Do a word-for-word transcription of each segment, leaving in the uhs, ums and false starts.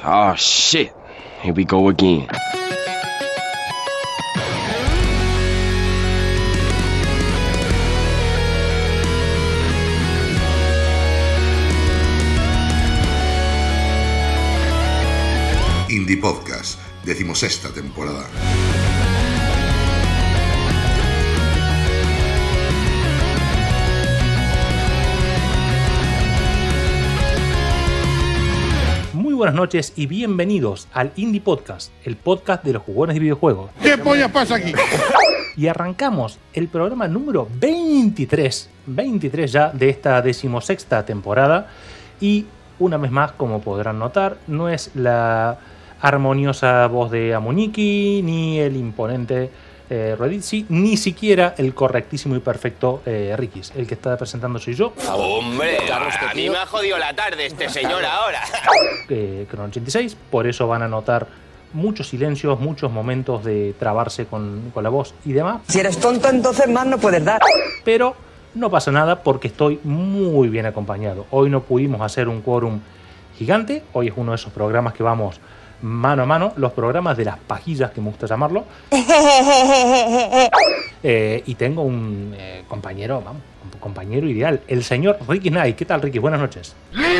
Oh shit, here we go again. Indie Podcast, decimosexta temporada. Muy buenas noches y bienvenidos al Indie Podcast, el podcast de los jugones de videojuegos. ¿Qué polla pasa aquí? Y arrancamos el programa número veintitrés, veintitrés ya de esta decimosexta temporada. Y una vez más, como podrán notar, no es la armoniosa voz de Amuniki, ni el imponente eh, Rodizzi, ni siquiera el correctísimo y perfecto eh, Rikis. El que está presentando soy yo. ¡Hombre! A mí me ha jodido la tarde este señor ahora. Eh, Crono ochenta y seis, por eso van a notar muchos silencios, muchos momentos de trabarse con, con la voz y demás. Si eres tonto, entonces más no puedes dar. Pero no pasa nada porque estoy muy bien acompañado. Hoy no pudimos hacer un quórum gigante. Hoy es uno de esos programas que vamos mano a mano, los programas de las pajillas, que me gusta llamarlo. eh, y tengo un eh, compañero, vamos, un compañero ideal, el señor Ricky Knight. ¿Qué tal, Ricky? Buenas noches.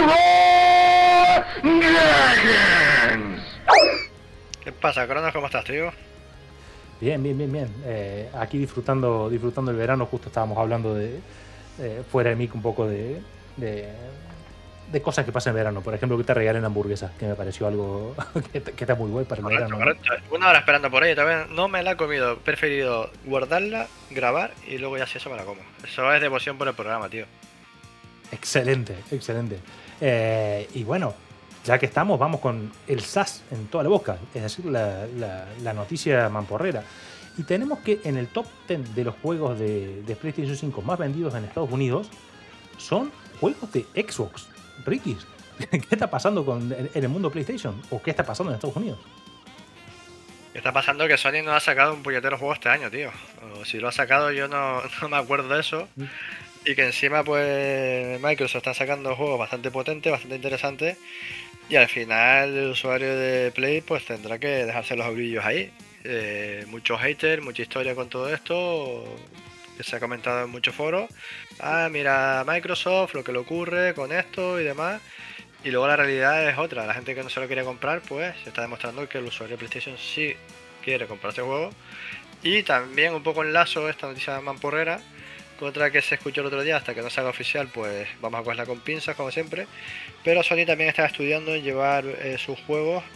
¿Qué pasa, Cronos? ¿Cómo estás, tío? Bien, bien, bien, bien. Eh, aquí disfrutando disfrutando el verano. Justo estábamos hablando de eh, fuera de mic un poco de, de de cosas que pasan en verano. Por ejemplo, que te regalen hamburguesas, que me pareció algo que, que está muy guay para el Correcto, verano. correcto. ¿No? Una hora esperando por ella, todavía no me la he comido. He preferido guardarla, grabar y luego ya si eso me la como. Eso es devoción por el programa, tío. Excelente, excelente. Eh, y bueno, ya que estamos, vamos con el S A S en toda la boca, es decir, la, la, la noticia mamporrera. Y tenemos que en el top diez de los juegos de, de PlayStation cinco más vendidos en Estados Unidos son juegos de Xbox. Ricky, ¿qué está pasando con, en el mundo PlayStation? ¿O qué está pasando en Estados Unidos? ¿Qué está pasando? Que Sony no ha sacado un puñetero juego este año, tío. O si lo ha sacado yo no, no me acuerdo de eso. Mm. Y que encima pues Microsoft está sacando juegos bastante potentes, bastante interesantes. Y al final el usuario de Play pues tendrá que dejarse los brillos ahí. Eh, muchos haters, mucha historia con todo esto, que se ha comentado en muchos foros. Ah, mira Microsoft, lo que le ocurre con esto y demás. Y luego la realidad es otra. La gente que no se lo quiere comprar, pues se está demostrando que el usuario de PlayStation sí quiere comprarse el juego. Y también un poco enlazo esta noticia mamporrera con otra que se escuchó el otro día, hasta que no se haga oficial, pues vamos a cogerla con pinzas como siempre. Pero Sony también está estudiando en llevar eh, sus juegos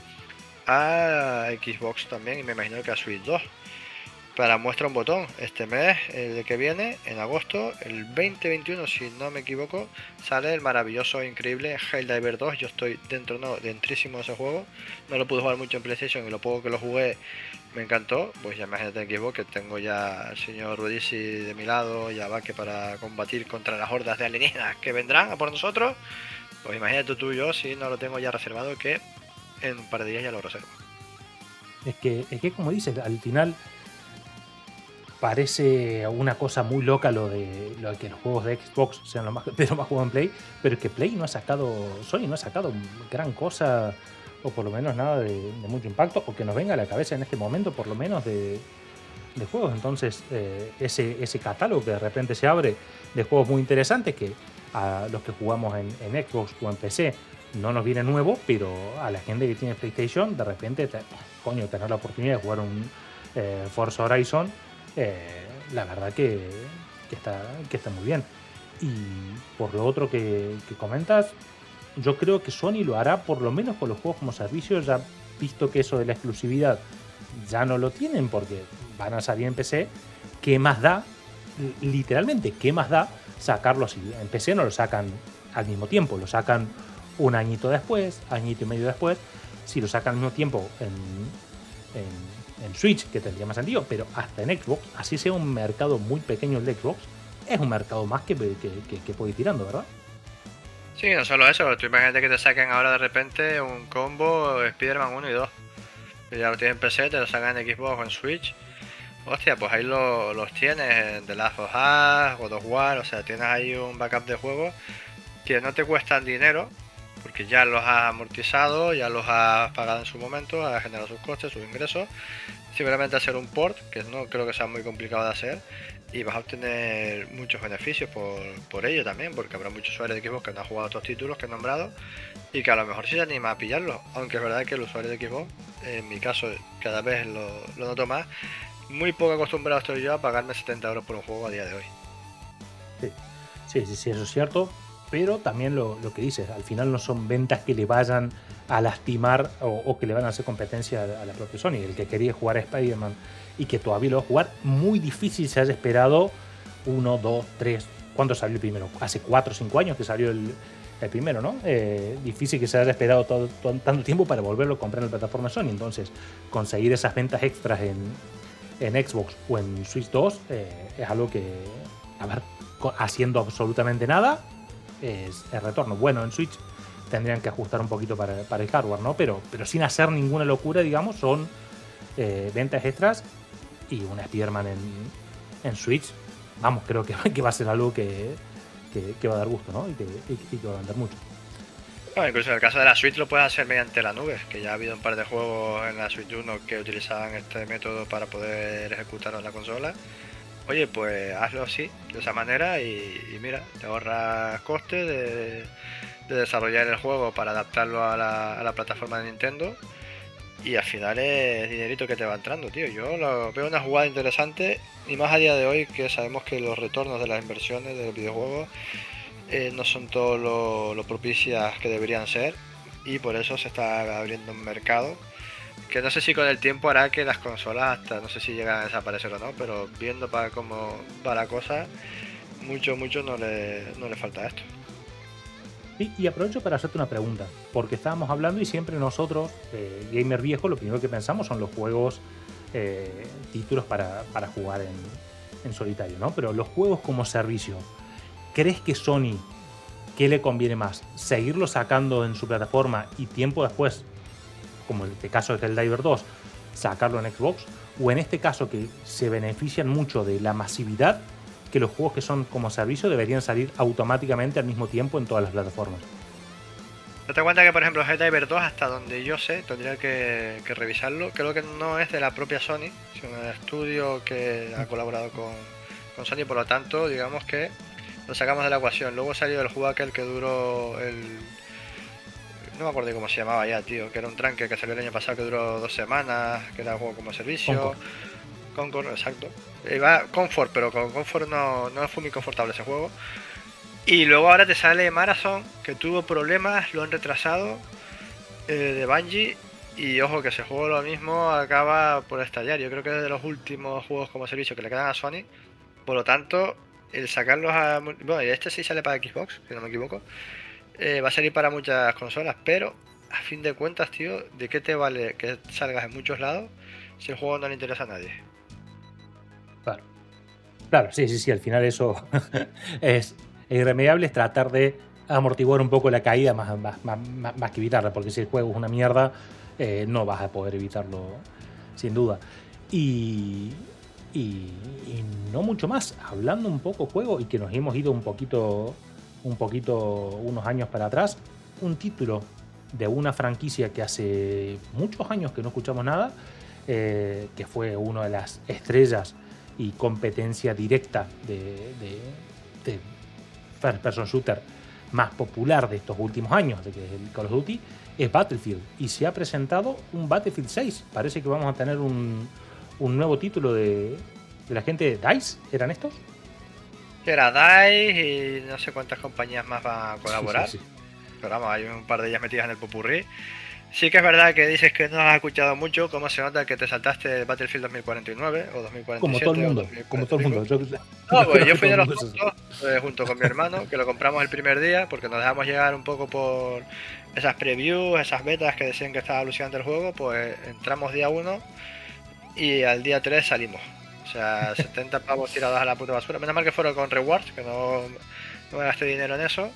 a Xbox también, y me imagino que a Switch dos. Para muestra un botón, este mes, el que viene, en agosto, el veinte veintiuno, si no me equivoco, sale el maravilloso e increíble Helldivers dos. Yo estoy dentro, no, dentrísimo de ese juego. No lo pude jugar mucho en PlayStation y lo poco que lo jugué me encantó. Pues ya imagínate en Xbox, que tengo ya al señor Rudisi de mi lado, ya va que para combatir contra las hordas de alienígenas que vendrán a por nosotros. Pues imagínate tú y yo, si no lo tengo ya reservado, que en un par de días ya lo reservo. Es que, es que como dices, al final parece una cosa muy loca lo de, lo de que los juegos de Xbox sean los más, de los más jugados en Play, pero es que Play no ha sacado, Sony no ha sacado gran cosa, o por lo menos nada de, de mucho impacto, o que nos venga a la cabeza en este momento, por lo menos, de, de juegos. Entonces, eh, ese, ese catálogo que de repente se abre de juegos muy interesantes, que a los que jugamos en, en Xbox o en P C no nos viene nuevo, pero a la gente que tiene PlayStation, de repente, te, coño, tener la oportunidad de jugar un eh, Forza Horizon, Eh, la verdad que, que, está, que está muy bien. Y por lo otro que, que comentas, yo creo que Sony lo hará por lo menos con los juegos como servicio, ya visto que eso de la exclusividad ya no lo tienen porque van a salir en P C. ¿Qué más da? Literalmente, ¿qué más da sacarlo así? En P C no lo sacan al mismo tiempo, lo sacan un añito después, añito y medio después. Si lo sacan al mismo tiempo en, en en Switch, que tendría más sentido, pero hasta en Xbox, así sea un mercado muy pequeño el de Xbox, es un mercado más que, que, que, que puede ir tirando, ¿verdad? Sí, no solo eso, tú imagínate que te saquen ahora de repente un combo Spider-Man uno y dos. Que ya lo tienen en P C, te lo sacan en Xbox o en Switch. Hostia, pues ahí lo, los tienes en The Last of Us, God of War, o sea, tienes ahí un backup de juegos que no te cuestan dinero, porque ya los has amortizado, ya los has pagado en su momento, has generado sus costes, sus ingresos. Simplemente hacer un port, que no creo que sea muy complicado de hacer, y vas a obtener muchos beneficios por, por ello también, porque habrá muchos usuarios de Xbox que no han jugado otros títulos que he nombrado y que a lo mejor sí se anima a pillarlos, aunque es verdad que el usuario de Xbox, en mi caso cada vez lo, lo noto más, muy poco acostumbrado estoy yo a pagarme setenta euros por un juego a día de hoy. Sí, sí, sí, sí, eso es cierto, pero también lo, lo que dices, al final no son ventas que le vayan a lastimar o, o que le van a hacer competencia a, a la propia Sony. El que quería jugar a Spider-Man y que todavía lo va a jugar, muy difícil se haya esperado uno, dos, tres, ¿cuándo salió el primero? Hace cuatro o cinco años que salió el, el primero, ¿no? Eh, difícil que se haya esperado todo, todo, tanto tiempo para volverlo a comprar en la plataforma Sony. Entonces, conseguir esas ventas extras en, en Xbox o en Switch dos eh, es algo que, a ver, haciendo absolutamente nada, es el retorno. Bueno, en Switch tendrían que ajustar un poquito para, para el hardware, ¿no? Pero, pero sin hacer ninguna locura, digamos, son eh, ventas extras y un Spider-Man en, en Switch. Vamos, creo que, que va a ser algo que, que, que va a dar gusto, ¿no? Y que, y, y que va a vender mucho. Bueno, incluso en el caso de la Switch lo puedes hacer mediante la nube, que ya ha habido un par de juegos en la Switch uno que utilizaban este método para poder ejecutarlo en la consola. Oye, pues hazlo así, de esa manera, y, y mira, te ahorras costes de, de desarrollar el juego para adaptarlo a la, a la plataforma de Nintendo, y al final es dinerito que te va entrando, tío. Yo lo veo una jugada interesante, y más a día de hoy que sabemos que los retornos de las inversiones de los videojuegos eh, no son todo lo, lo propicias que deberían ser, y por eso se está abriendo un mercado que no sé si con el tiempo hará que las consolas hasta, no sé si llegan a desaparecer o no, pero viendo para cómo va la cosa, mucho, mucho no le, no le falta esto. Y, y aprovecho para hacerte una pregunta, porque estábamos hablando y siempre nosotros, eh, gamer viejo, lo primero que pensamos son los juegos, eh, títulos para, para jugar en, en solitario, ¿no? Pero los juegos como servicio, ¿crees que Sony, qué le conviene más? ¿Seguirlo sacando en su plataforma y tiempo después, como en este caso de Helldivers dos, sacarlo en Xbox? ¿O en este caso que se benefician mucho de la masividad, que los juegos que son como servicio deberían salir automáticamente al mismo tiempo en todas las plataformas? Date cuenta que, por ejemplo, Helldivers dos, hasta donde yo sé, tendría que, que revisarlo, creo que no es de la propia Sony, sino un estudio que ha colaborado con, con Sony, por lo tanto, digamos que lo sacamos de la ecuación. Luego salió el juego aquel que duró el... no me acuerdo cómo se llamaba ya, tío, que era un tranque que salió el año pasado que duró dos semanas, que era un juego como servicio. Concord. Concord, exacto. Iba Comfort, pero con Comfort no, no fue muy confortable ese juego. Y luego ahora te sale Marathon, que tuvo problemas, lo han retrasado, eh, de Bungie. Y ojo, que ese juego lo mismo acaba por estallar. Yo creo que es de los últimos juegos como servicio que le quedan a Sony. Por lo tanto, el sacarlos a... bueno, y este sí sale para Xbox, si no me equivoco. Eh, va a salir para muchas consolas, pero a fin de cuentas, tío, ¿de qué te vale que salgas en muchos lados si el juego no le interesa a nadie? Claro, claro, sí, sí, sí, al final eso es irremediable, es tratar de amortiguar un poco la caída más, más, más, más que evitarla, porque si el juego es una mierda, eh, no vas a poder evitarlo, sin duda. Y, y, y no mucho más, hablando un poco juego y que nos hemos ido un poquito... un poquito, unos años para atrás, un título de una franquicia que hace muchos años que no escuchamos nada, eh, que fue una de las estrellas y competencia directa de, de, de first person shooter más popular de estos últimos años, de que es el Call of Duty, es Battlefield, y se ha presentado un Battlefield seis. Parece que vamos a tener un, un nuevo título de, de la gente de DICE, ¿eran estos? Era DICE y no sé cuántas compañías más van a colaborar. Sí, sí, sí. Pero vamos, hay un par de ellas metidas en el popurrí. Sí que es verdad que dices que no has escuchado mucho, cómo se nota que te saltaste Battlefield dos mil cuarenta y nueve o dos mil cuarenta y siete. Como todo el mundo, como todo el mundo. Yo, no, pues yo fui de los puntos, eh, junto con mi hermano, que lo compramos el primer día, porque nos dejamos llegar un poco por esas previews, esas betas que decían que estaba alucinante el juego. Pues entramos día uno y al día tres salimos. O sea, setenta pavos tirados a la puta basura. Menos mal que fueron con rewards, que no, no me gasté dinero en eso.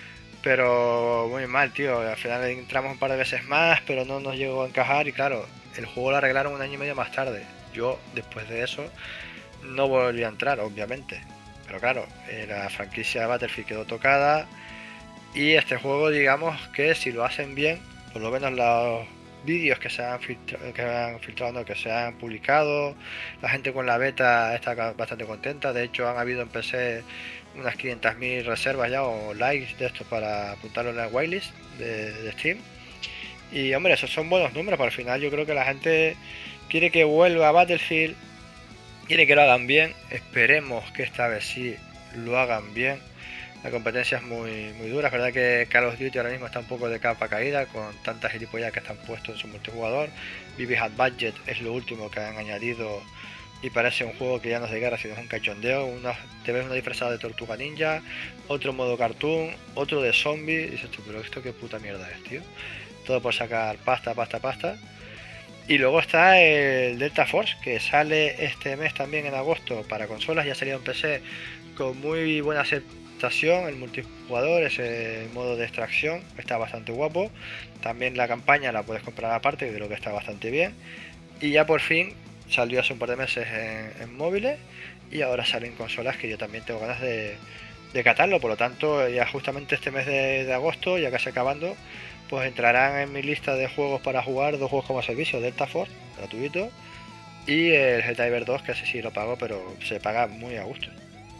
Pero muy mal, tío. Al final entramos un par de veces más, pero no nos llegó a encajar. Y claro, el juego lo arreglaron un año y medio más tarde. Yo, después de eso, no volví a entrar, obviamente. Pero claro, la franquicia Battlefield quedó tocada. Y este juego, digamos que si lo hacen bien, por lo menos los vídeos que se han filtrado, que han filtrado, no, que se han publicado, la gente con la beta está bastante contenta. De hecho, han habido en P C unas quinientas mil reservas ya o likes de estos para apuntarlo en la whitelist de, de Steam. Y hombre, esos son buenos números. Para el final, yo creo que la gente quiere que vuelva a Battlefield, quiere que lo hagan bien. Esperemos que esta vez sí lo hagan bien. La competencia es muy, muy dura. Es verdad que Call of Duty ahora mismo está un poco de capa caída con tantas gilipollas que están puestos en su multijugador. B B Had Budget es lo último que han añadido y parece un juego que ya no es de guerra, sino es un cachondeo. Uno, te ves uno disfrazado de Tortuga Ninja, otro modo cartoon, otro de zombie. Y dices tú, pero esto qué puta mierda es, tío. Todo por sacar pasta, pasta, pasta. Y luego está el Delta Force, que sale este mes también en agosto para consolas. Ya ha salido en P C con muy buena aceptación. El multijugador, ese modo de extracción, está bastante guapo. También la campaña la puedes comprar aparte, de lo que está bastante bien. Y ya por fin salió hace un par de meses en, en móviles. Y ahora salen consolas que yo también tengo ganas de, de catarlo. Por lo tanto, ya justamente este mes de, de agosto, ya casi acabando, pues entrarán en mi lista de juegos para jugar dos juegos como servicio: Delta Force, gratuito, y el Helldivers dos, que ese sí lo pago, pero se paga muy a gusto.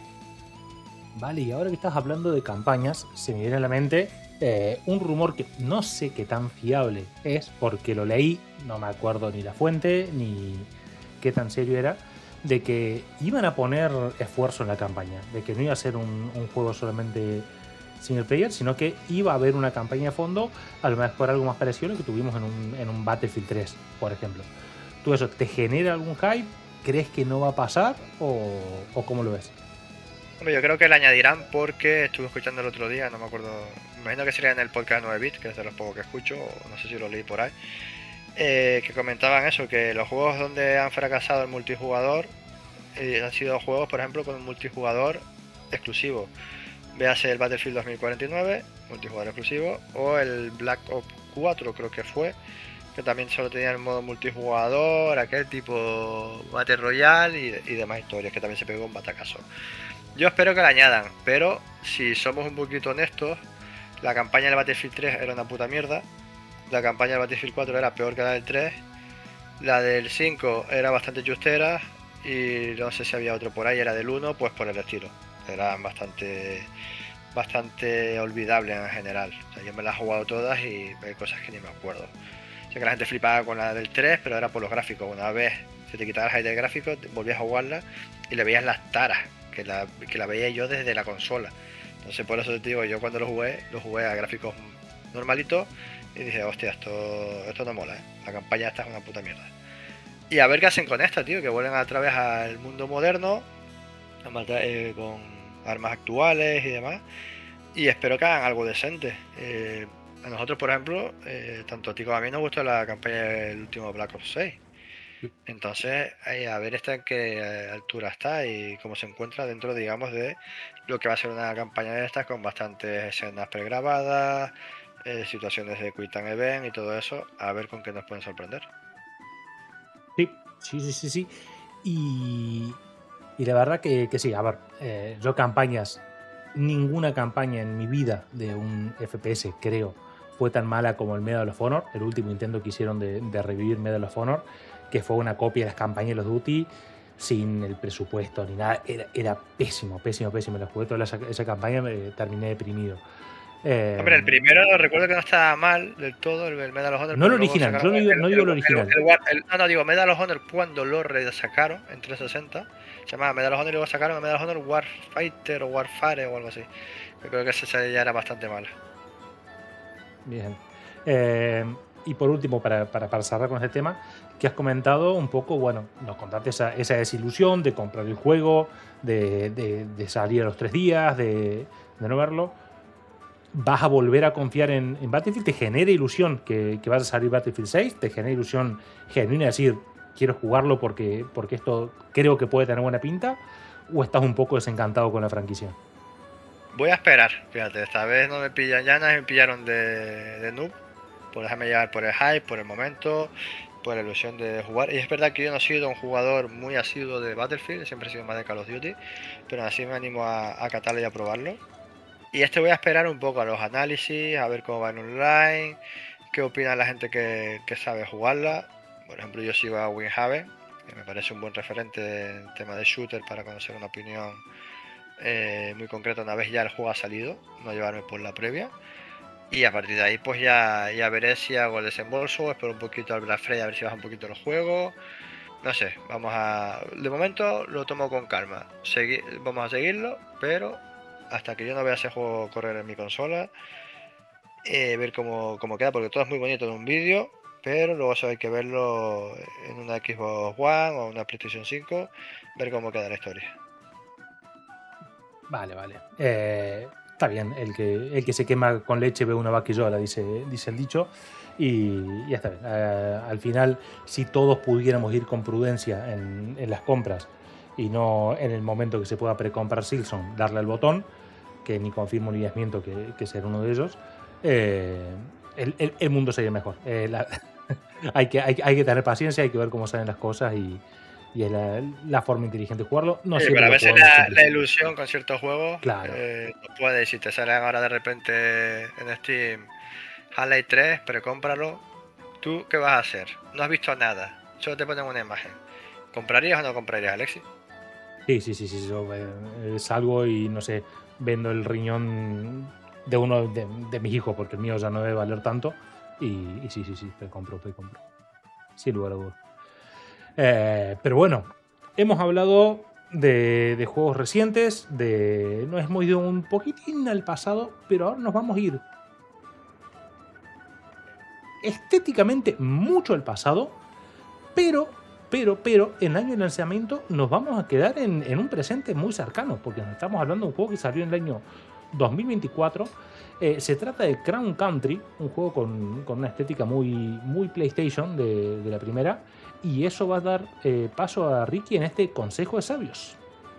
Vale, y ahora que estás hablando de campañas, se me viene a la mente eh, un rumor que no sé qué tan fiable es, porque lo leí, no me acuerdo ni la fuente, ni qué tan serio era, de que iban a poner esfuerzo en la campaña, de que no iba a ser un, un juego solamente single player, sino que iba a haber una campaña de fondo, a lo mejor algo más parecido a lo que tuvimos en un, en un Battlefield tres, por ejemplo. ¿Tú eso te genera algún hype? ¿Crees que no va a pasar? ¿O, o cómo lo ves? Hombre, yo creo que le añadirán porque estuve escuchando el otro día, no me acuerdo, me imagino que sería en el podcast nueve bit, que es de los pocos que escucho, o no sé si lo leí por ahí, eh, que comentaban eso, que los juegos donde han fracasado el multijugador eh, han sido juegos, por ejemplo, con un multijugador exclusivo. Véase el Battlefield dos mil cuarenta y nueve, multijugador exclusivo, o el Black Ops cuatro, creo que fue, que también solo tenía el modo multijugador, aquel tipo Battle Royale y, y demás historias, que también se pegó un batacazo. Yo espero que le añadan, pero si somos un poquito honestos, la campaña del Battlefield tres era una puta mierda, la campaña del Battlefield cuatro era peor que la del tres, la del cinco era bastante chustera y no sé si había otro por ahí, era del uno, pues por el estilo. Eran bastante bastante olvidables en general. O sea, yo me las he jugado todas y hay cosas que ni me acuerdo. Sé que la gente flipaba con la del tres, pero era por los gráficos. Una vez se te quitaba el high del gráfico, volvías a jugarla y le veías las taras, que la, que la veía yo desde la consola. Entonces por eso te digo, yo cuando lo jugué, lo jugué a gráficos normalitos y dije, hostia, esto, esto no mola, ¿eh? La campaña esta es una puta mierda. Y a ver qué hacen con esta, tío, que vuelven otra vez al mundo moderno, a matar, eh, con armas actuales y demás, y espero que hagan algo decente. Eh, a nosotros, por ejemplo, eh, tanto a ti como a mí nos gustó la campaña del último Black Ops seis. Entonces, eh, a ver esta en qué altura está y cómo se encuentra dentro, digamos, de lo que va a ser una campaña de estas con bastantes escenas pregrabadas, eh, situaciones de Quit and Event y todo eso, a ver con qué nos pueden sorprender. Sí, sí, sí, sí, sí. Y, y la verdad que, que sí, a ver, eh, yo campañas, ninguna campaña en mi vida de un F P S, creo, fue tan mala como el Medal of Honor, el último intento que hicieron de, de revivir Medal of Honor, que fue una copia de las campañas de los Duty, sin el presupuesto ni nada, era, era pésimo, pésimo, pésimo. La jugué toda esa, esa campaña, me terminé deprimido. Eh, Hombre, el primero recuerdo que no estaba mal del todo, el, el Medal of Honor. No el original, yo no digo, no digo el original. El, el, el, no, no, digo Medal of Honor cuando lo resacaron en trescientos sesenta. Se llamaba Medal of Honor y luego sacaron el Medal of Honor Warfighter o Warfare o algo así. Yo creo que ese ya era bastante malo. Bien. Eh, y por último, para, para, para cerrar con este tema, que has comentado un poco, bueno, nos contaste esa, esa desilusión de comprar el juego, de, de, de salir a los tres días, de, de no verlo. ¿Vas a volver a confiar en, en Battlefield? ¿Te genera ilusión que, que vas a salir Battlefield seis? ¿Te genera ilusión genuina de decir, quiero jugarlo porque, porque esto creo que puede tener buena pinta? ¿O estás un poco desencantado con la franquicia? Voy a esperar, fíjate, esta vez no me pillan llanas, me pillaron de, de noob, por dejarme llevar por el hype, por el momento, por la ilusión de jugar. Y es verdad que yo no he sido un jugador muy asiduo de Battlefield, siempre he sido más de Call of Duty, pero así me animo a, a catarlo y a probarlo. Y este voy a esperar un poco a los análisis, a ver cómo va en online, qué opina la gente que, que sabe jugarla. Por ejemplo, yo sigo a Winhaven, que me parece un buen referente en tema de shooter para conocer una opinión eh, muy concreta una vez ya el juego ha salido, no llevarme por la previa. Y a partir de ahí pues ya, ya veré si hago el desembolso, espero un poquito al Black Friday a ver si baja un poquito el juego. No sé, vamos a... De momento lo tomo con calma, Segui... vamos a seguirlo, pero hasta que yo no vea ese juego correr en mi consola, eh, ver cómo, cómo queda, porque todo es muy bonito en un vídeo, pero luego eso hay que verlo en una Xbox One o una PlayStation cinco, ver cómo queda la historia. Vale, vale. Eh, está bien, el que, el que se quema con leche ve una vaca y llora, dice, dice el dicho. Y ya está bien. Eh, al final, si todos pudiéramos ir con prudencia en, en las compras y no en el momento que se pueda precomprar Silksong, darle al botón, que ni confirmo ni desmiento que, que ser uno de ellos, eh, el, el, el mundo sería mejor. Eh, la, hay, que, hay, hay que tener paciencia, hay que ver cómo salen las cosas y, y es la, la forma inteligente de jugarlo. No sí, siempre pero a veces la, la ilusión con ciertos juegos, claro. eh, no puedes, si te salen ahora de repente en Steam Half-Life tres, precómpralo. ¿Tú qué vas a hacer? No has visto nada, solo te ponen una imagen. ¿Comprarías o no comprarías, Alexis? Sí, sí, sí, sí. Yo eh, salgo y no sé, vendo el riñón de uno de, de mis hijos, porque el mío ya no debe valer tanto. Y, y sí, sí, sí, te compro, te compro. Sin lugar a dudas. Eh, pero bueno, hemos hablado de, de juegos recientes, de nos hemos ido un poquitín al pasado, pero ahora nos vamos a ir estéticamente mucho al pasado, pero, pero, pero, en el año de lanzamiento nos vamos a quedar en, en un presente muy cercano, porque nos estamos hablando de un juego que salió en el año dos mil veinticuatro. Eh, se trata de Crown Country, un juego con, con una estética muy, muy PlayStation de, de la primera, y eso va a dar eh, paso a Ricky en este Consejo de Sabios.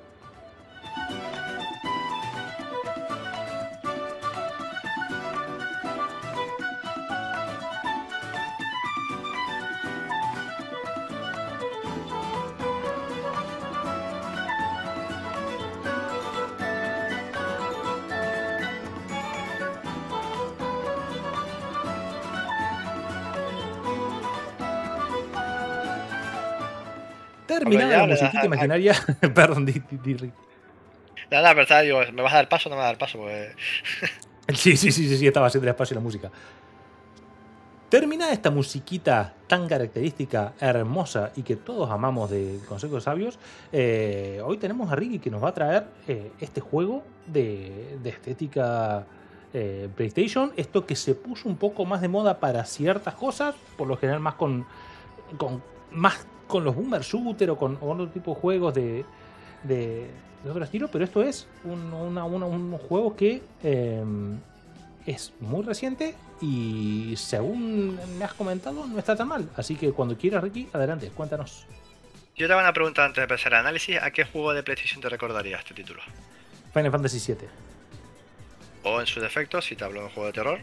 Terminada la musiquita imaginaria. Perdón, di, di, di, Ricky. Nada, pero digo, ¿me vas a dar paso o no me vas a dar paso? Pues... sí, sí, sí, sí, sí, estaba haciendo el espacio y la música. Terminada esta musiquita tan característica, hermosa y que todos amamos de Consejo de Sabios, eh, hoy tenemos a Ricky que nos va a traer eh, este juego de, de estética eh, PlayStation. Esto que se puso un poco más de moda para ciertas cosas, por lo general más con, con más con los boomer shooter o con otro tipo de juegos de, de, de otro estilo, pero esto es un, una, una, un juego que eh, es muy reciente y según me has comentado no está tan mal, así que cuando quieras, Ricky, adelante, cuéntanos. Yo te hago una pregunta antes de empezar el análisis. ¿A qué juego de PlayStation te recordaría este título? Final Fantasy siete. O en su defecto, si te hablo de un juego de terror.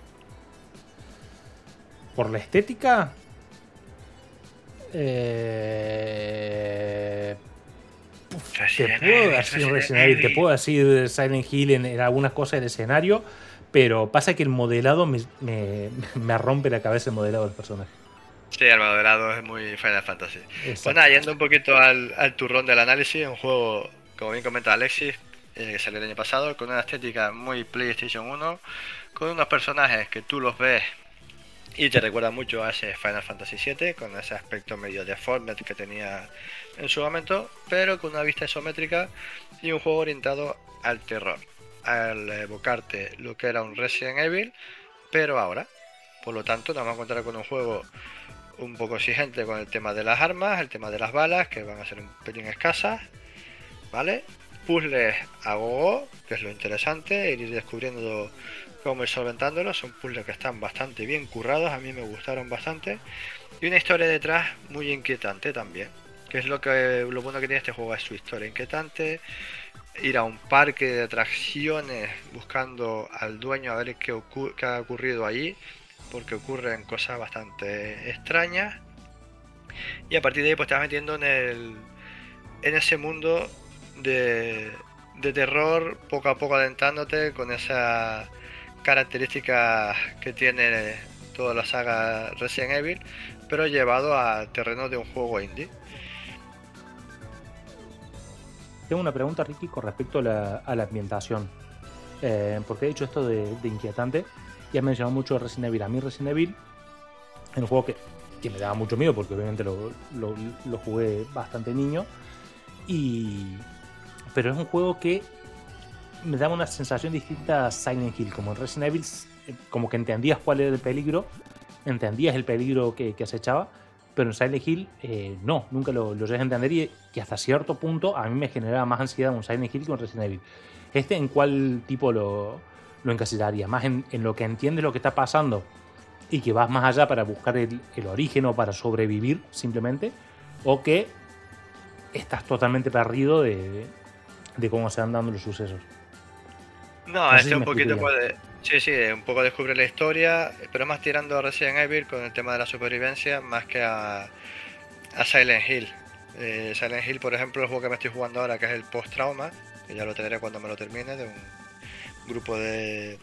Por la estética... Eh... Uf, te puedo decir Resident Evil, te puedo decir Silent Hill en, en algunas cosas del escenario, pero pasa que el modelado me, me, me rompe la cabeza el modelado del personaje. Sí, el modelado es muy Final Fantasy. Exacto. Pues nada, yendo un poquito al, al turrón del análisis, un juego, como bien comenta Alexis, eh, que salió el año pasado, con una estética muy PlayStation uno, con unos personajes que tú los ves y te recuerda mucho a ese Final Fantasy siete, con ese aspecto medio deformed que tenía en su momento, pero con una vista isométrica y un juego orientado al terror, al evocarte lo que era un Resident Evil, pero ahora. Por lo tanto, nos vamos a encontrar con un juego un poco exigente con el tema de las armas, el tema de las balas, que van a ser un pelín escasas, ¿vale? Puzzles a gogo, que es lo interesante, ir descubriendo cómo ir solventándolos. Son puzzles que están bastante bien currados, a mí me gustaron bastante, y una historia detrás muy inquietante también, que es lo que lo bueno que tiene este juego, es su historia inquietante. Ir a un parque de atracciones buscando al dueño a ver qué, ocurre, qué ha ocurrido allí, porque ocurren cosas bastante extrañas, y a partir de ahí pues te vas metiendo en el en ese mundo de, de terror, poco a poco adentrándote con esas características que tiene toda la saga Resident Evil, pero llevado a terreno de un juego indie. Tengo una pregunta, Ricky, con respecto a la, a la ambientación. Eh, porque he dicho esto de, de inquietante. Y has mencionado mucho Resident Evil. A mí Resident Evil es un juego que, que me daba mucho miedo, porque obviamente lo, lo, lo jugué bastante niño. Y... Pero es un juego que me daba una sensación distinta a Silent Hill. Como en Resident Evil, como que entendías cuál era el peligro, entendías el peligro que, que acechaba, pero en Silent Hill eh, no, nunca lo, lo llegué a entender, y que hasta cierto punto a mí me generaba más ansiedad un Silent Hill que un Resident Evil. ¿Este en cuál tipo lo, lo encasillaría? ¿Más en, en lo que entiendes lo que está pasando y que vas más allá para buscar el, el origen o para sobrevivir simplemente? ¿O que estás totalmente perdido de, de cómo se van dando los sucesos? No, no este si un poquito puede... Sí, sí, un poco descubre la historia, pero más tirando a Resident Evil con el tema de la supervivencia, más que a, a Silent Hill. Eh, Silent Hill, por ejemplo, el juego que me estoy jugando ahora, que es el Post Trauma, que ya lo tendré cuando me lo termine, de un grupo de...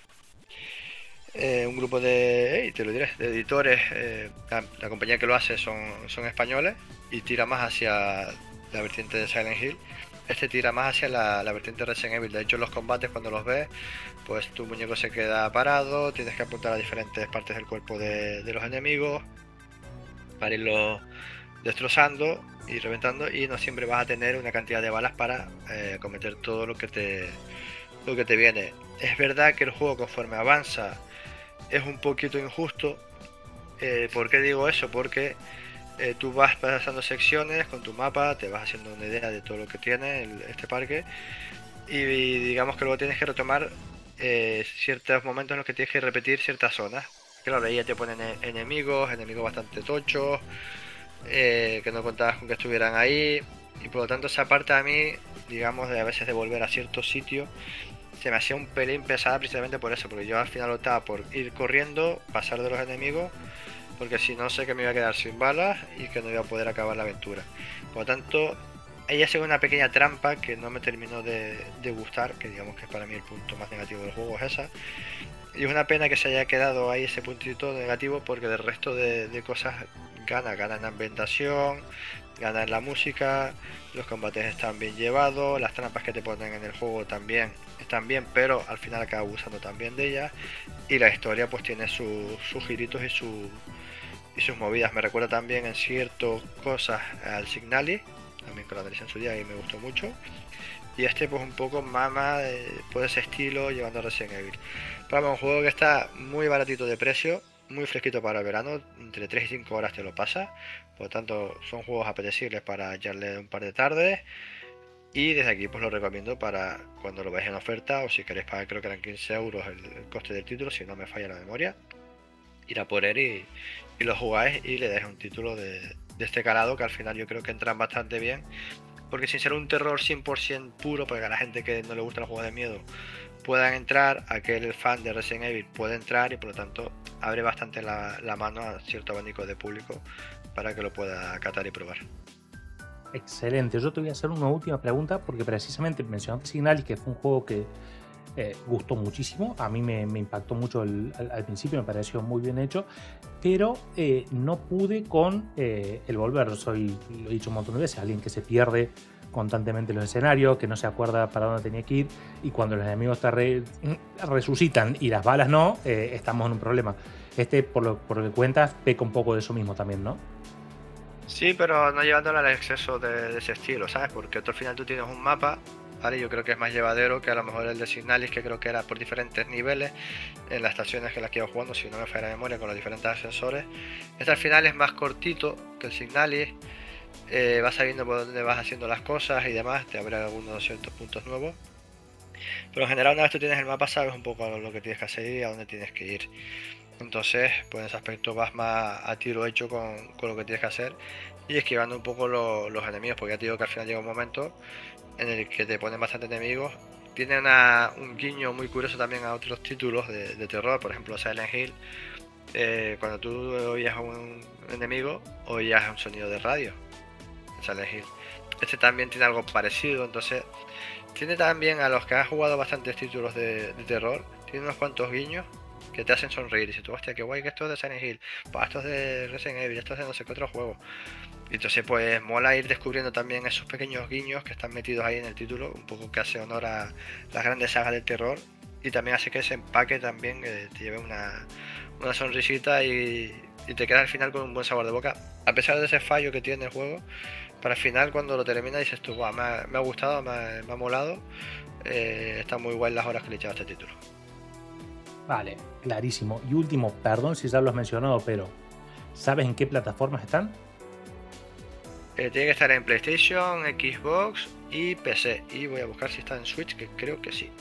Eh, un grupo de... Eh, te lo diré, de editores, eh, la, la compañía que lo hace son, son españoles, y tira más hacia la vertiente de Silent Hill. Este tira más hacia la, la vertiente de Resident Evil. De hecho, los combates, cuando los ves, pues tu muñeco se queda parado, tienes que apuntar a diferentes partes del cuerpo de, de los enemigos para irlos destrozando y reventando, y no siempre vas a tener una cantidad de balas para eh, cometer todo lo que te lo que te viene. Es verdad que el juego, conforme avanza, es un poquito injusto. Eh, ¿Por qué digo eso? Porque Eh, tú vas pasando secciones con tu mapa, te vas haciendo una idea de todo lo que tiene el, este parque, y, y digamos que luego tienes que retomar eh, ciertos momentos en los que tienes que repetir ciertas zonas. Claro, ahí ya te ponen enemigos, enemigos bastante tochos, eh, que no contabas con que estuvieran ahí, y por lo tanto esa parte a mí, digamos, de a veces de volver a ciertos sitios, se me hacía un pelín pesada precisamente por eso, porque yo al final optaba por ir corriendo, pasar de los enemigos, porque si no sé que me iba a quedar sin balas y que no iba a poder acabar la aventura. Por lo tanto, ella sigue una pequeña trampa que no me terminó de, de gustar, que digamos que para mí el punto más negativo del juego es esa. Y es una pena que se haya quedado ahí ese puntito negativo, porque del resto de, de cosas gana, gana en ambientación, gana en la música, los combates están bien llevados, las trampas que te ponen en el juego también están bien, pero al final acaba abusando también de ellas, y la historia pues tiene sus, sus giritos y su y sus movidas. Me recuerda también en ciertas cosas al Signalis, también con la analicé en su día y me gustó mucho. Y este pues un poco mama eh, por ese estilo, llevando a Resident Evil. Pero un juego que está muy baratito de precio, muy fresquito para el verano, entre tres y cinco horas te lo pasa. Por lo tanto son juegos apetecibles para echarle un par de tardes. Y desde aquí pues lo recomiendo para cuando lo veáis en oferta, o si queréis pagar, creo que eran quince euros el, el coste del título, si no me falla la memoria. Ir a por él y, y lo jugáis y le dais un título de, de este calado, que al final yo creo que entran bastante bien, porque sin ser un terror cien por ciento puro, porque a la gente que no le gusta los juegos de miedo puedan entrar, aquel fan de Resident Evil puede entrar, y por lo tanto abre bastante la, la mano a cierto abanico de público para que lo pueda catar y probar. Excelente. Yo te voy a hacer una última pregunta, porque precisamente mencionaste Signalis, que fue un juego que eh, gustó muchísimo. A mí me, me impactó mucho el, al, al principio, me pareció muy bien hecho, pero eh, no pude con eh, el volver. Soy, lo he dicho un montón de veces, alguien que se pierde constantemente en los escenarios, que no se acuerda para dónde tenía que ir, y cuando los enemigos te re, resucitan y las balas no, eh, estamos en un problema. Este, por lo, por lo que cuentas, peca un poco de eso mismo también, ¿no? Sí, pero no llevándolo al exceso de, de ese estilo, ¿sabes? Porque tú al final tú tienes un mapa, ¿vale? Yo creo que es más llevadero que a lo mejor el de Signalis, que creo que era por diferentes niveles en las estaciones que las que iba jugando, si no me falla la memoria, con los diferentes ascensores. Este al final es más cortito que el Signalis, eh, vas sabiendo por dónde vas haciendo las cosas y demás, te abre algunos ciertos puntos nuevos. Pero en general, una vez tú tienes el mapa, sabes un poco lo que tienes que hacer y a dónde tienes que ir. Entonces, pues en ese aspecto vas más a tiro hecho con, con lo que tienes que hacer y esquivando un poco lo, los enemigos, porque ya te digo que al final llega un momento en el que te ponen bastante enemigos. Tiene una, un guiño muy curioso también a otros títulos de, de terror, por ejemplo Silent Hill. Eh, cuando tú oías a un enemigo, oías un sonido de radio en Silent Hill. Este también tiene algo parecido, entonces tiene también, a los que han jugado bastantes títulos de, de terror, tiene unos cuantos guiños que te hacen sonreír. Y dices tú, hostia, qué guay que esto es de Silent Hill, pues esto es de Resident Evil, esto es de no sé qué otro juego. Y entonces pues mola ir descubriendo también esos pequeños guiños que están metidos ahí en el título, un poco que hace honor a las grandes sagas del terror. Y también hace que ese empaque también eh, te lleve una, una sonrisita y, y te quedas al final con un buen sabor de boca. A pesar de ese fallo que tiene el juego, para el final cuando lo terminas dices tú, me ha, me ha gustado, me ha, me ha molado, eh, está muy guay las horas que le he echado a este título. Vale, clarísimo. Y último, perdón si ya lo has mencionado, pero ¿sabes en qué plataformas están? Eh, tiene que estar en PlayStation, Xbox y P C. Y voy a buscar si está en Switch, que creo que sí.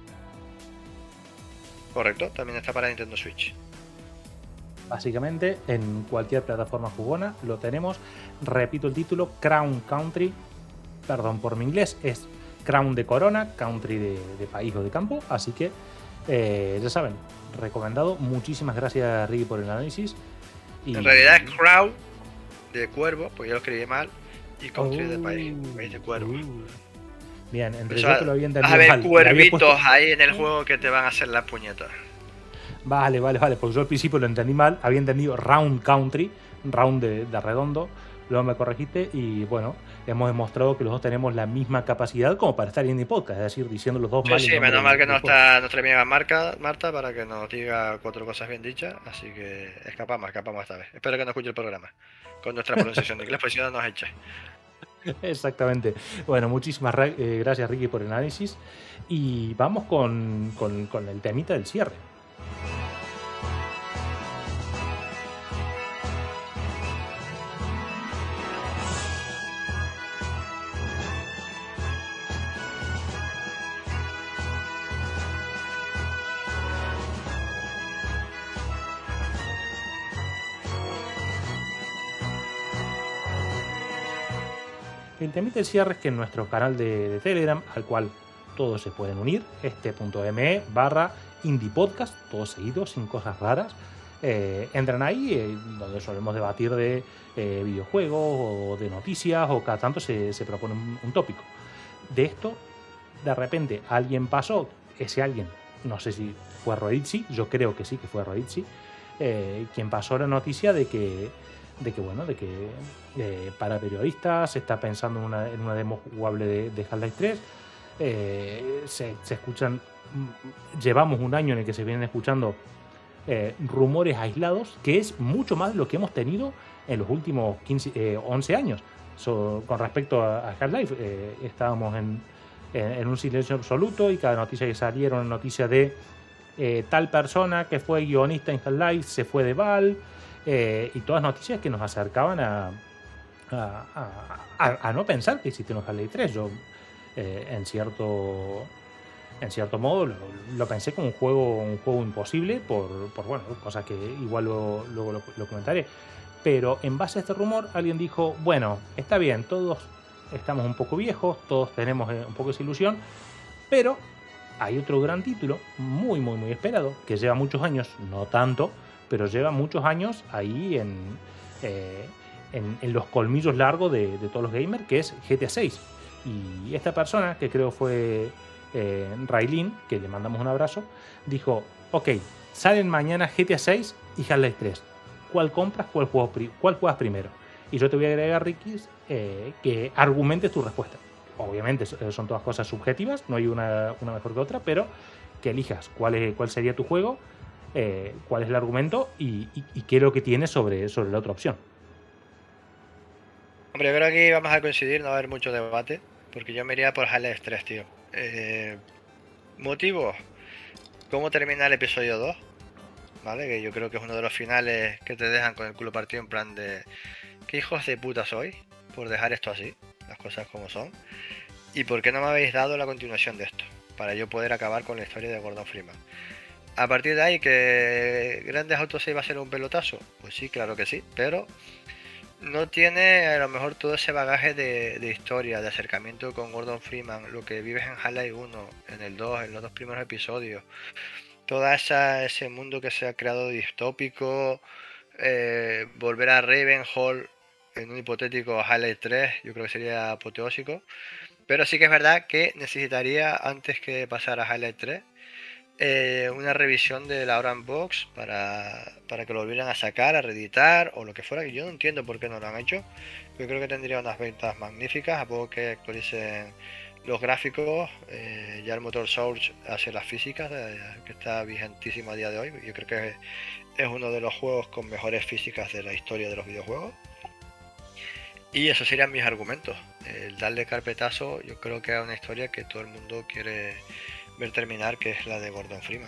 Correcto, también está para Nintendo Switch. Básicamente, en cualquier plataforma jugona lo tenemos. Repito el título, Crown Country. Perdón por mi inglés, es Crown de corona, country de, de país o de campo. Así que, eh, ya saben, recomendado. Muchísimas gracias, Ricky, por el análisis. Y... en realidad es Crown de cuervo, porque yo lo escribí mal. Y country oh, de país, país de cuervo. Uh. Bien, entre O sea, yo que lo había entendido vas a ver mal, cuervitos puesto... ahí en el juego que te van a hacer las puñetas. Vale, vale, vale, porque yo al principio lo entendí mal, había entendido Round Country, round de, de redondo, luego me corregiste y bueno, hemos demostrado que los dos tenemos la misma capacidad como para estar en Indie Podcast, es decir, diciendo los dos Sí, mal. sí, menos mal que no está nuestra amiga Marta, Marta para que nos diga cuatro cosas bien dichas, así que escapamos, escapamos esta vez. Espero que no escuche el programa con nuestra pronunciación de inglés, pues si no nos echa. Exactamente. Bueno, muchísimas eh, gracias, Ricky, por el análisis y vamos con, con, con el temita del cierre. El temita del cierre es que en nuestro canal de, de Telegram, al cual todos se pueden unir, este.me barra indie podcast, todos seguidos, sin cosas raras, eh, entran ahí, eh, donde solemos debatir de eh, videojuegos o de noticias, o cada tanto se, se propone un, un tópico. De esto, de repente, alguien pasó, ese alguien, no sé si fue Roitzi, yo creo que sí que fue Roitzi, eh, quien pasó la noticia de que de que bueno, de que eh, para periodistas se está pensando en una, en una demo jugable de, de Half-Life tres, eh, se, se escuchan, llevamos un año en el que se vienen escuchando eh, rumores aislados, que es mucho más de lo que hemos tenido en los últimos quince, eh, once años. So, con respecto a, a Half-Life, eh, estábamos en, en, en un silencio absoluto y cada noticia que salía era una noticia de eh, tal persona que fue guionista en Half-Life se fue de Valve. Eh, y todas noticias que nos acercaban a, a, a, a no pensar que existía un Half-Life tres. Yo, eh, en cierto en cierto modo, lo, lo pensé como un juego un juego imposible, por, por bueno, cosas que igual luego, luego lo, lo comentaré. Pero en base a este rumor, alguien dijo, bueno, está bien, todos estamos un poco viejos, todos tenemos un poco esa ilusión, pero hay otro gran título, muy, muy, muy esperado, que lleva muchos años, no tanto, pero lleva muchos años ahí en, eh, en, en los colmillos largos de, de todos los gamers, que es G T A seis. Y esta persona, que creo fue eh, Raylin, que le mandamos un abrazo, dijo, ok, salen mañana G T A seis y Half-Life tres. ¿Cuál compras? ¿Cuál juegas, cuál juegas primero? Y yo te voy a agregar, Ricky, eh, que argumentes tu respuesta. Obviamente son todas cosas subjetivas, no hay una, una mejor que otra, pero que elijas cuál, es, cuál sería tu juego, Eh, cuál es el argumento y, y, y qué es lo que tiene sobre, sobre la otra opción. Hombre, yo creo que aquí vamos a coincidir, no va a haber mucho debate, porque yo me iría por Half-Life tres, tío. Eh, ¿Motivos? ¿Cómo termina el episodio dos? ¿Vale? Que yo creo que es uno de los finales que te dejan con el culo partido, en plan de ¿qué hijos de puta sois por dejar esto así? Las cosas como son. ¿Y por qué no me habéis dado la continuación de esto? Para yo poder acabar con la historia de Gordon Freeman. A partir de ahí, ¿que Grand Theft Auto seis va a ser un pelotazo? Pues sí, claro que sí, pero no tiene a lo mejor todo ese bagaje de, de historia, de acercamiento con Gordon Freeman, lo que vives en Half-Life uno, en el dos, en los dos primeros episodios, todo ese mundo que se ha creado distópico, eh, volver a Ravenholm, en un hipotético Half-Life tres, yo creo que sería apoteósico. Pero sí que es verdad que necesitaría, antes que pasar a Half-Life tres, eh, una revisión de la Orange Box para, para que lo volvieran a sacar, a reeditar o lo que fuera. Yo no entiendo por qué no lo han hecho. Yo creo que tendría unas ventas magníficas, a poco que actualicen los gráficos. Eh, ya el motor Source hace las físicas, eh, que está vigentísimo a día de hoy. Yo creo que es, es uno de los juegos con mejores físicas de la historia de los videojuegos. Y esos serían mis argumentos. El darle carpetazo, yo creo que es una historia que todo el mundo quiere ver terminar, que es la de Gordon Freeman.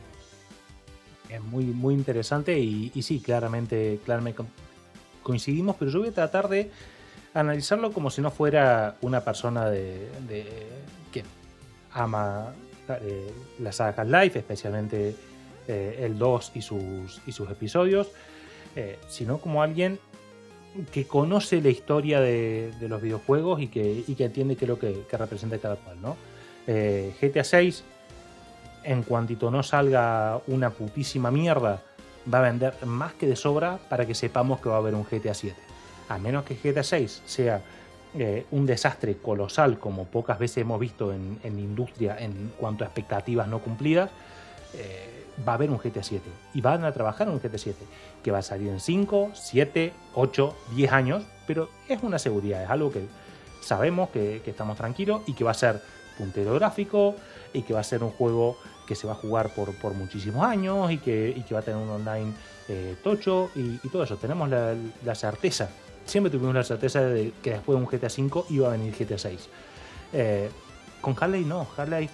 Es muy, muy interesante y, y sí, claramente, claramente coincidimos, pero yo voy a tratar de analizarlo como si no fuera una persona de, de que ama eh, la saga Half-Life, especialmente eh, el dos y sus, y sus episodios, eh, sino como alguien que conoce la historia de, de los videojuegos y que, y que entiende qué es lo que, que representa cada cual, ¿no? Eh, G T A seis, en cuantito no salga una putísima mierda, va a vender más que de sobra para que sepamos que va a haber un G T A siete. A menos que G T A seis sea eh, un desastre colosal, como pocas veces hemos visto en, en industria en cuanto a expectativas no cumplidas, eh, va a haber un G T A siete. Y van a trabajar en un G T A siete, que va a salir en cinco, siete, ocho, diez años, pero es una seguridad, es algo que sabemos que, que estamos tranquilos y que va a ser puntero gráfico y que va a ser un juego que se va a jugar por, por muchísimos años y que, y que va a tener un online eh, tocho y, y todo eso. Tenemos la, la certeza, siempre tuvimos la certeza de que después de un G T A cinco iba a venir G T A seis. Eh, con Half-Life no, Half-Life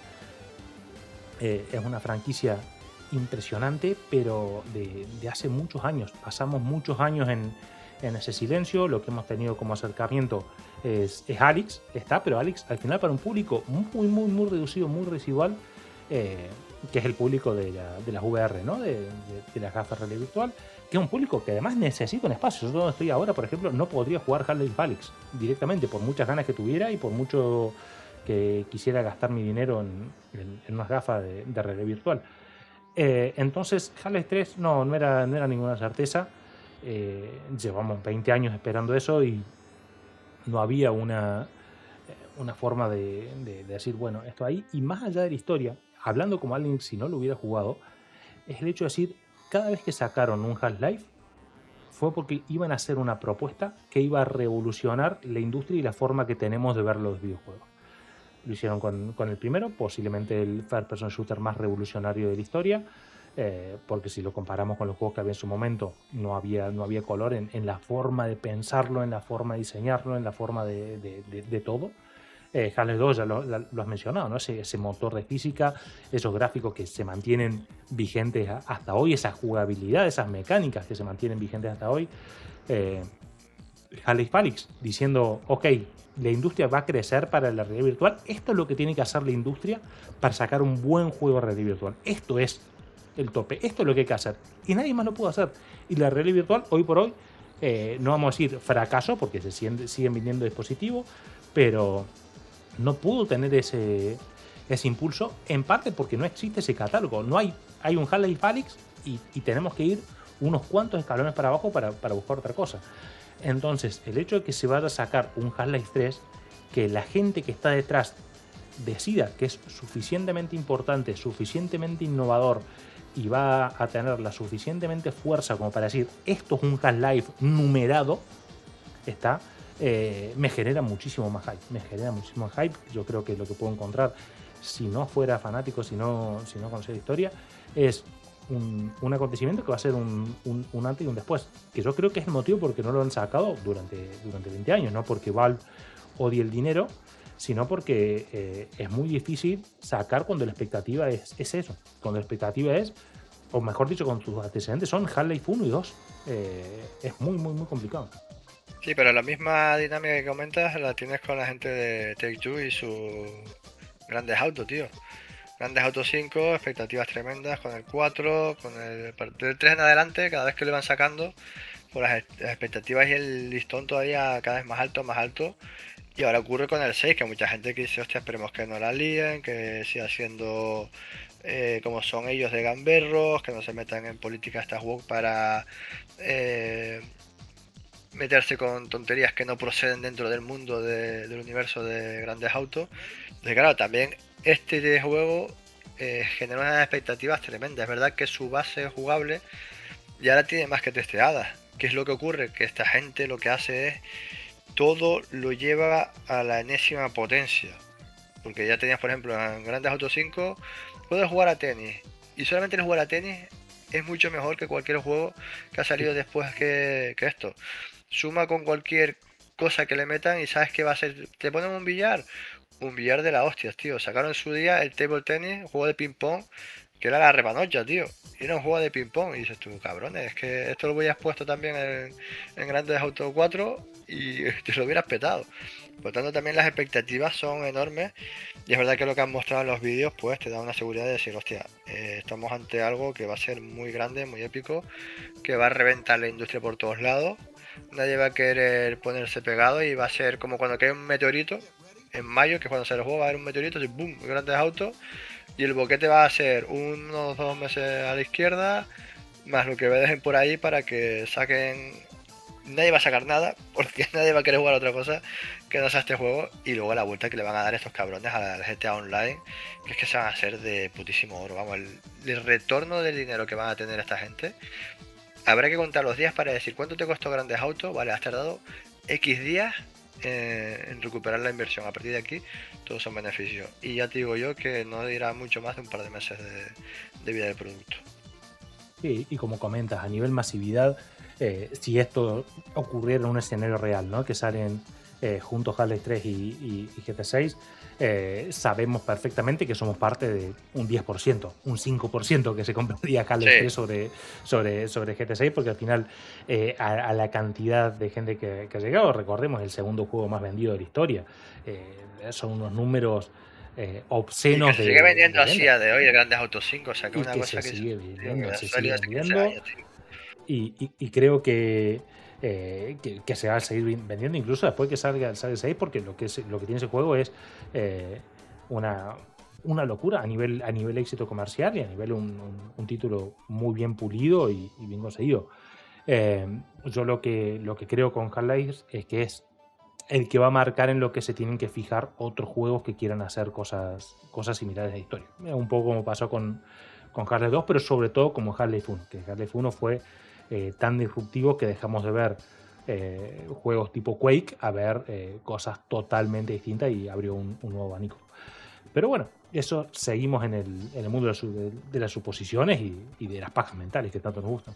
eh, es una franquicia impresionante, pero de, de hace muchos años. Pasamos muchos años en, en ese silencio. Lo que hemos tenido como acercamiento es, es Alyx, está, pero Alyx al final para un público muy, muy, muy reducido, muy residual, eh, que es el público de, la, de las V R, ¿no? de, de, de las gafas de realidad virtual, que es un público que además necesita un espacio. Yo donde estoy ahora, por ejemplo, no podría jugar Half-Life Alyx directamente, por muchas ganas que tuviera y por mucho que quisiera gastar mi dinero en, en, en unas gafas de, de realidad virtual. Eh, entonces, Half-Life tres no, no, era, no era ninguna certeza. Eh, llevamos veinte años esperando eso y no había una, una forma de, de, de decir, bueno, esto ahí. Y más allá de la historia, hablando como alguien si no lo hubiera jugado, es el hecho de decir, cada vez que sacaron un Half-Life fue porque iban a hacer una propuesta que iba a revolucionar la industria y la forma que tenemos de ver los videojuegos. Lo hicieron con, con el primero, posiblemente el first person shooter más revolucionario de la historia, eh, porque si lo comparamos con los juegos que había en su momento, no había, no había color en, en la forma de pensarlo, en la forma de diseñarlo, en la forma de, de, de, de todo. Eh, Half-Life dos ya lo, lo has mencionado, ¿no? Ese, ese motor de física, esos gráficos que se mantienen vigentes hasta hoy, esa jugabilidad, esas mecánicas que se mantienen vigentes hasta hoy. Eh, Half-Life Alyx diciendo, ok, la industria va a crecer para la realidad virtual, esto es lo que tiene que hacer la industria para sacar un buen juego de realidad virtual, esto es el tope, esto es lo que hay que hacer y nadie más lo pudo hacer. Y la realidad virtual hoy por hoy, eh, no vamos a decir fracaso porque se siguen, siguen viniendo dispositivos, pero no pudo tener ese, ese impulso, en parte porque no existe ese catálogo, no hay, hay un Half-Life Alyx y, y tenemos que ir unos cuantos escalones para abajo para, para buscar otra cosa. Entonces, el hecho de que se vaya a sacar un Half-Life tres, que la gente que está detrás decida que es suficientemente importante, suficientemente innovador y va a tener la suficientemente fuerza como para decir esto es un Half-Life numerado, está, eh, me genera muchísimo más hype, me genera muchísimo hype. Yo creo que lo que puedo encontrar, si no fuera fanático, si no, si no conocer la historia, es Un, un acontecimiento que va a ser un, un, un antes y un después, que yo creo que es el motivo por el que no lo han sacado durante, durante veinte años, no porque Valve odie el dinero, sino porque eh, es muy difícil sacar cuando la expectativa es, es eso, cuando la expectativa es, o mejor dicho, cuando tus antecedentes son Half-Life uno y dos, eh, es muy muy muy complicado. Sí, pero la misma dinámica que comentas la tienes con la gente de Take-Two y sus grandes autos, tío. Grandes Auto cinco, expectativas tremendas con el cuatro, con el, el tres en adelante, cada vez que lo iban sacando, pues las, las expectativas y el listón todavía cada vez más alto, más alto. Y ahora ocurre con el seis, que mucha gente que dice, hostia, esperemos que no la líen, que siga siendo eh, como son ellos de gamberros, que no se metan en política estas woke para eh, meterse con tonterías que no proceden dentro del mundo de, del universo de Grandes Autos. Entonces, claro, también este juego eh, generó unas expectativas tremendas. Es verdad que su base jugable ya la tiene más que testeada. ¿Qué es lo que ocurre? Que esta gente lo que hace es todo lo lleva a la enésima potencia. Porque ya tenías, por ejemplo, en Grandes Auto cinco, puedes jugar a tenis. Y solamente el jugar a tenis es mucho mejor que cualquier juego que ha salido después que, que esto. Suma con cualquier cosa que le metan y sabes que va a ser. Te ponen un billar, un billar de la hostia, tío. Sacaron en su día el table tennis, un juego de ping pong, que era la repanocha, tío. Era un juego de ping pong y dices tú, cabrones, es que esto lo hubieras puesto también en, en Grandes Auto cuatro y te lo hubieras petado. Por tanto, también las expectativas son enormes y es verdad que lo que han mostrado en los vídeos pues te da una seguridad de decir, hostia, eh, estamos ante algo que va a ser muy grande, muy épico, que va a reventar la industria por todos lados. Nadie va a querer ponerse pegado y va a ser como cuando cae un meteorito en mayo, que cuando se el juego va a haber un meteorito y boom, Grandes Autos, y el boquete va a ser unos dos meses a la izquierda, más lo que dejen por ahí para que saquen. Nadie va a sacar nada, porque nadie va a querer jugar a otra cosa que no sea este juego, y luego la vuelta que le van a dar estos cabrones al G T A Online, que es que se van a hacer de putísimo oro. Vamos, el, el retorno del dinero que van a tener esta gente. Habrá que contar los días para decir cuánto te costó Grandes Autos. Vale, has tardado X días eh, en recuperar la inversión. A partir de aquí todos son beneficios. Y ya te digo yo que no dirá mucho más de un par de meses de, de vida del producto. Sí, y como comentas, a nivel masividad, eh, si esto ocurriera en un escenario real, ¿no? Que salen eh, juntos Half-Life tres y, y, y G T A seis, eh, sabemos perfectamente que somos parte de un diez por ciento, un cinco por ciento que se compraría Half-Life sí. tres sobre, sobre, sobre G T A seis, porque al final eh, a, a la cantidad de gente que, que ha llegado, recordemos, el segundo juego más vendido de la historia, eh, son unos números eh, obscenos. Y que se de, sigue vendiendo de así a de hoy el Grandes Auto cinco, o sea que y una que cosa se que sigue se, vendiendo, que se sigue vendiendo años, y, y, y creo que Eh, que, que se va a seguir vendiendo incluso después que salga, salga el seis, porque lo que, es, lo que tiene ese juego es eh, una, una locura a nivel, a nivel éxito comercial y a nivel un, un, un título muy bien pulido y, y bien conseguido. Eh, yo lo que, lo que creo con Half-Life es que es el que va a marcar en lo que se tienen que fijar otros juegos que quieran hacer cosas, cosas similares a la historia. Un poco como pasó con, con Half-Life dos, pero sobre todo como Half-Life uno, que Half-Life uno fue Eh, tan disruptivo que dejamos de ver eh, juegos tipo Quake a ver eh, cosas totalmente distintas y abrió un, un nuevo abanico. Pero bueno, eso seguimos en el, en el mundo de, su, de, de las suposiciones y, y de las pajas mentales que tanto nos gustan.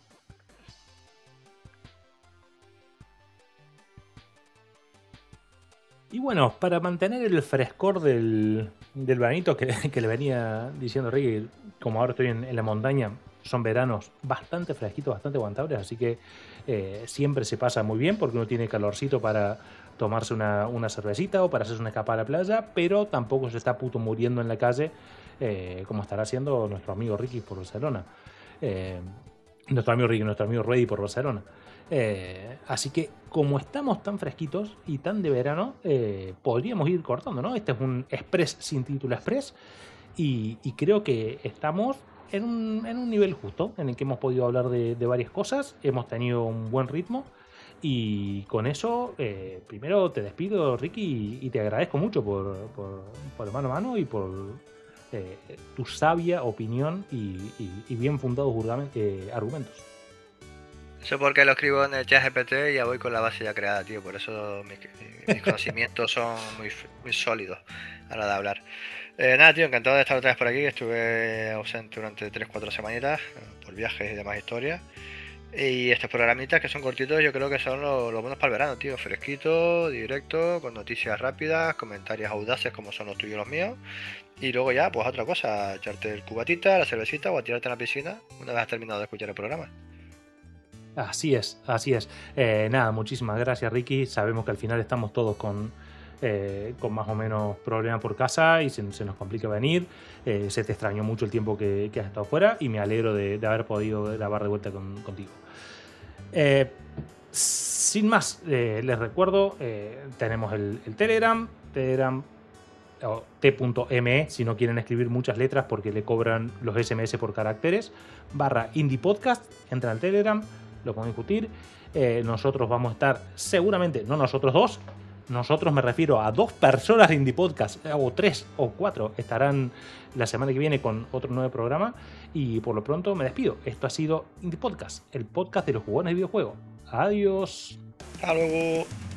Y bueno, para mantener el frescor del, del veranito que, que le venía diciendo Ricky, como ahora estoy en, en la montaña, son veranos bastante fresquitos, bastante aguantables, así que eh, siempre se pasa muy bien porque uno tiene calorcito para tomarse una, una cervecita o para hacerse una escapada a la playa, pero tampoco se está puto muriendo en la calle eh, como estará haciendo nuestro amigo Ricky por Barcelona. Eh, nuestro amigo Ricky, nuestro amigo Reddy por Barcelona. Eh, así que como estamos tan fresquitos y tan de verano, eh, podríamos ir cortando, ¿no? Este es un express sin título express y, y creo que estamos en un, en un nivel justo en el que hemos podido hablar de, de varias cosas, hemos tenido un buen ritmo y con eso eh, primero te despido, Ricky, y, y te agradezco mucho por, por, por el mano a mano y por eh, tu sabia opinión y, y, y bien fundados eh, argumentos. Eso porque lo escribo en el ChatGPT y ya voy con la base ya creada, tío, por eso mis, mis conocimientos son muy, muy sólidos a la hora de hablar. Eh, nada, tío, encantado de estar otra vez por aquí. Estuve ausente durante tres cuatro semanitas por viajes y demás historias. Y estos programitas que son cortitos, yo creo que son los lo buenos para el verano, tío. Fresquito, directo, con noticias rápidas, comentarios audaces como son los tuyos y los míos. Y luego ya, pues otra cosa, echarte el cubatita, la cervecita o a tirarte en la piscina una vez has terminado de escuchar el programa. Así es, así es. Eh, nada, muchísimas gracias, Ricky. Sabemos que al final estamos todos con... Eh, con más o menos problemas por casa y se, se nos complica venir. Eh, se te extrañó mucho el tiempo que, que has estado fuera y me alegro de, de haber podido grabar de vuelta con, contigo. Eh, sin más, eh, les recuerdo, eh, tenemos el, el Telegram, Telegram o t punto m e si no quieren escribir muchas letras porque le cobran los S M S por caracteres, barra Indie Podcast, entran al Telegram, lo podemos discutir. Eh, nosotros vamos a estar seguramente, no nosotros dos, nosotros me refiero a dos personas de Indie Podcast, o tres o cuatro, estarán la semana que viene con otro nuevo programa. Y por lo pronto me despido. Esto ha sido Indie Podcast, el podcast de los jugones de videojuegos. Adiós. Hasta luego.